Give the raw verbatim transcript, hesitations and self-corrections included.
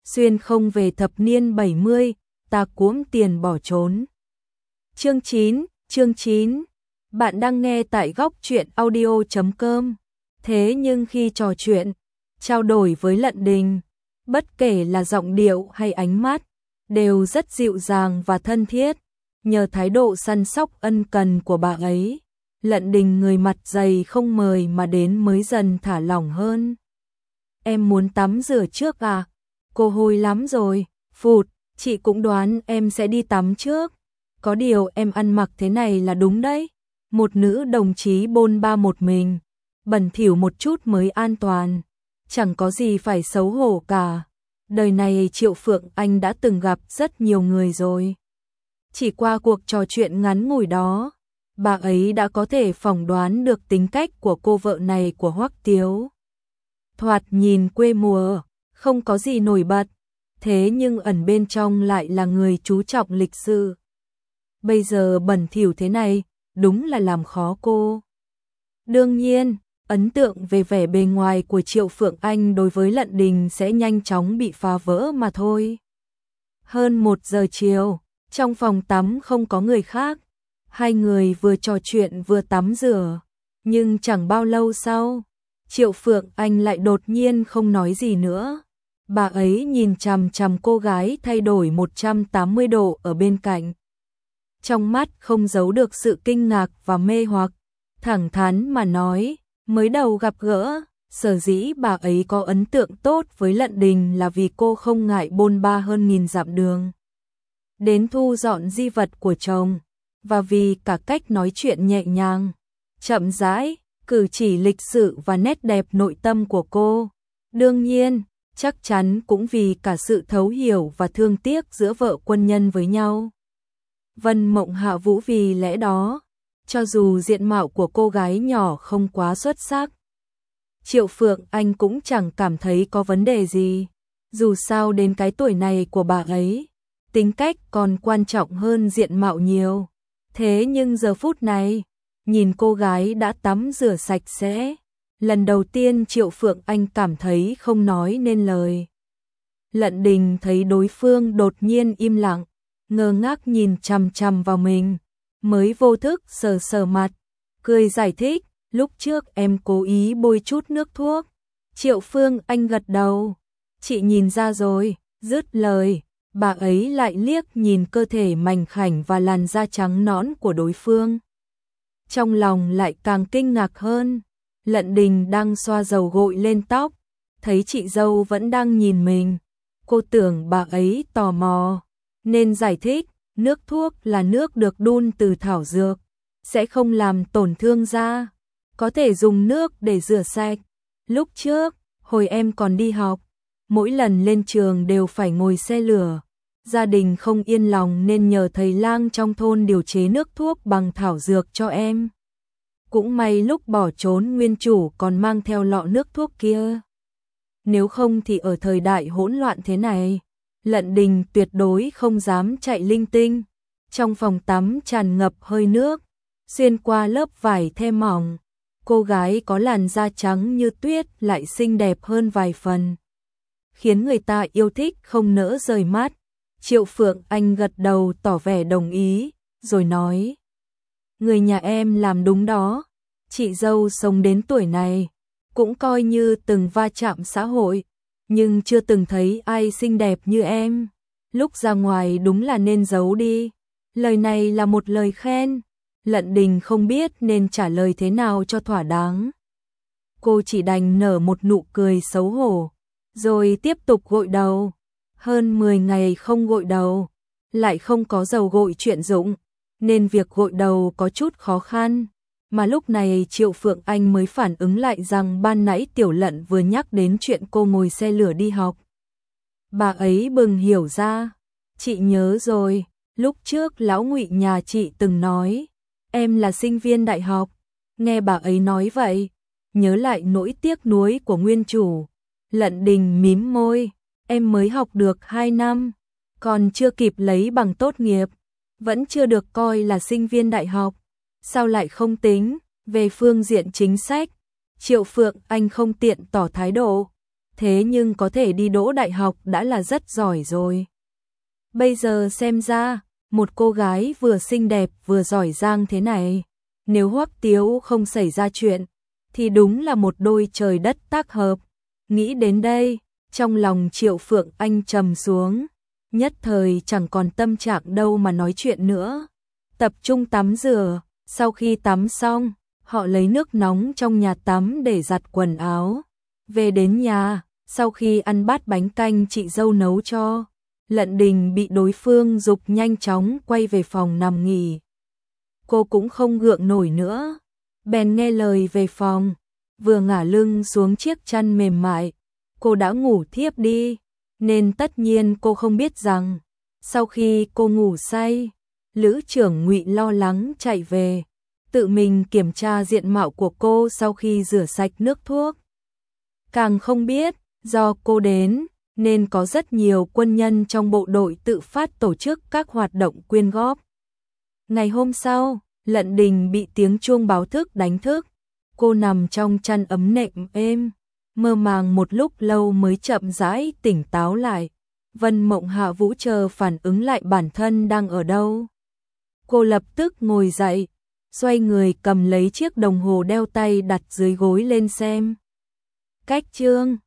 xuyên không về thập niên bảy mươi, ta cuỗm tiền bỏ trốn. Chương chín, chương chín. Bạn đang nghe tại góc truyện audio chấm com. Thế nhưng khi trò chuyện, trao đổi với Lận Đình, bất kể là giọng điệu hay ánh mắt, đều rất dịu dàng và thân thiết. Nhờ thái độ săn sóc ân cần của bà ấy, Lận Đình người mặt dày không mời mà đến mới dần thả lỏng hơn. Em muốn tắm rửa trước à? Cô hôi lắm rồi. Phụt, chị cũng đoán em sẽ đi tắm trước. Có điều em ăn mặc thế này là đúng đấy. Một nữ đồng chí bôn ba một mình, bẩn thỉu một chút mới an toàn. Chẳng có gì phải xấu hổ cả. Đời này Triệu Phượng Anh đã từng gặp rất nhiều người rồi. Chỉ qua cuộc trò chuyện ngắn ngủi đó, bà ấy đã có thể phỏng đoán được tính cách của cô vợ này của Hoắc Tiếu. Thoạt nhìn quê mùa, không có gì nổi bật, thế nhưng ẩn bên trong lại là người chú trọng lịch sự. Bây giờ bẩn thỉu thế này, đúng là làm khó cô. Đương nhiên, ấn tượng về vẻ bề ngoài của Triệu Phượng Anh đối với Lận Đình sẽ nhanh chóng bị phá vỡ mà thôi. Hơn một giờ chiều, trong phòng tắm không có người khác, hai người vừa trò chuyện vừa tắm rửa, nhưng chẳng bao lâu sau, Triệu Phượng Anh lại đột nhiên không nói gì nữa. Bà ấy nhìn chằm chằm cô gái thay đổi một trăm tám mươi độ ở bên cạnh. Trong mắt không giấu được sự kinh ngạc và mê hoặc, thẳng thắn mà nói, mới đầu gặp gỡ, sở dĩ bà ấy có ấn tượng tốt với Lận Đình là vì cô không ngại bôn ba hơn nghìn dặm đường đến thu dọn di vật của chồng, và vì cả cách nói chuyện nhẹ nhàng, chậm rãi, cử chỉ lịch sự và nét đẹp nội tâm của cô. Đương nhiên, chắc chắn cũng vì cả sự thấu hiểu và thương tiếc giữa vợ quân nhân với nhau. Vân Mộng Hạ Vũ vì lẽ đó, cho dù diện mạo của cô gái nhỏ không quá xuất sắc, Triệu Phượng Anh cũng chẳng cảm thấy có vấn đề gì. Dù sao đến cái tuổi này của bà ấy, tính cách còn quan trọng hơn diện mạo nhiều. Thế nhưng giờ phút này, nhìn cô gái đã tắm rửa sạch sẽ, lần đầu tiên Triệu Phượng Anh cảm thấy không nói nên lời. Lận Đình thấy đối phương đột nhiên im lặng, ngơ ngác nhìn chằm chằm vào mình, mới vô thức sờ sờ mặt, cười giải thích, lúc trước em cố ý bôi chút nước thuốc. Triệu Phương Anh gật đầu, chị nhìn ra rồi. Dứt lời, bà ấy lại liếc nhìn cơ thể mảnh khảnh và làn da trắng nõn của đối phương. Trong lòng lại càng kinh ngạc hơn. Lận Đình đang xoa dầu gội lên tóc, thấy chị dâu vẫn đang nhìn mình, cô tưởng bà ấy tò mò, nên giải thích, nước thuốc là nước được đun từ thảo dược, sẽ không làm tổn thương da, có thể dùng nước để rửa sạch. Lúc trước, hồi em còn đi học, mỗi lần lên trường đều phải ngồi xe lửa, gia đình không yên lòng nên nhờ thầy lang trong thôn điều chế nước thuốc bằng thảo dược cho em. Cũng may lúc bỏ trốn nguyên chủ còn mang theo lọ nước thuốc kia. Nếu không thì ở thời đại hỗn loạn thế này, Lận Đình tuyệt đối không dám chạy linh tinh. Trong phòng tắm tràn ngập hơi nước, xuyên qua lớp vải the mỏng, cô gái có làn da trắng như tuyết lại xinh đẹp hơn vài phần, khiến người ta yêu thích không nỡ rời mắt. Triệu Phượng Anh gật đầu tỏ vẻ đồng ý, rồi nói, người nhà em làm đúng đó, chị dâu sống đến tuổi này, cũng coi như từng va chạm xã hội, nhưng chưa từng thấy ai xinh đẹp như em. Lúc ra ngoài đúng là nên giấu đi. Lời này là một lời khen. Lận Đình không biết nên trả lời thế nào cho thỏa đáng. Cô chỉ đành nở một nụ cười xấu hổ, rồi tiếp tục gội đầu. Hơn mười ngày không gội đầu, lại không có dầu gội chuyên dụng, nên việc gội đầu có chút khó khăn. Mà lúc này Triệu Phượng Anh mới phản ứng lại rằng ban nãy Tiểu Lận vừa nhắc đến chuyện cô ngồi xe lửa đi học. Bà ấy bừng hiểu ra, chị nhớ rồi, lúc trước lão Ngụy nhà chị từng nói, em là sinh viên đại học. Nghe bà ấy nói vậy, nhớ lại nỗi tiếc nuối của nguyên chủ. Lận Đình mím môi, em mới học được hai năm, còn chưa kịp lấy bằng tốt nghiệp, vẫn chưa được coi là sinh viên đại học. Sao lại không tính? Về phương diện chính sách, Triệu Phượng Anh không tiện tỏ thái độ. thế nhưng có thể đi đỗ đại học đã là rất giỏi rồi. Bây giờ xem ra, một cô gái vừa xinh đẹp vừa giỏi giang thế này, nếu Hoắc Tiếu không xảy ra chuyện, thì đúng là một đôi trời đất tác hợp. Nghĩ đến đây, trong lòng Triệu Phượng Anh trầm xuống, nhất thời chẳng còn tâm trạng đâu mà nói chuyện nữa. Tập trung tắm rửa, sau khi tắm xong, họ lấy nước nóng trong nhà tắm để giặt quần áo. Về đến nhà, sau khi ăn bát bánh canh chị dâu nấu cho, Lận Đình bị đối phương giục nhanh chóng quay về phòng nằm nghỉ. Cô cũng không gượng nổi nữa, bèn nghe lời về phòng, vừa ngả lưng xuống chiếc chăn mềm mại, cô đã ngủ thiếp đi, nên tất nhiên cô không biết rằng, sau khi cô ngủ say, Lữ trưởng Ngụy lo lắng chạy về, tự mình kiểm tra diện mạo của cô sau khi rửa sạch nước thuốc. Càng không biết, do cô đến, nên có rất nhiều quân nhân trong bộ đội tự phát tổ chức các hoạt động quyên góp. Ngày hôm sau, Lận Đình bị tiếng chuông báo thức đánh thức, cô nằm trong chăn ấm nệm êm, mơ màng một lúc lâu mới chậm rãi tỉnh táo lại. Vân Mộng Hạ Vũ chờ phản ứng lại bản thân đang ở đâu. Cô lập tức ngồi dậy, xoay người cầm lấy chiếc đồng hồ đeo tay đặt dưới gối lên xem. Cách chương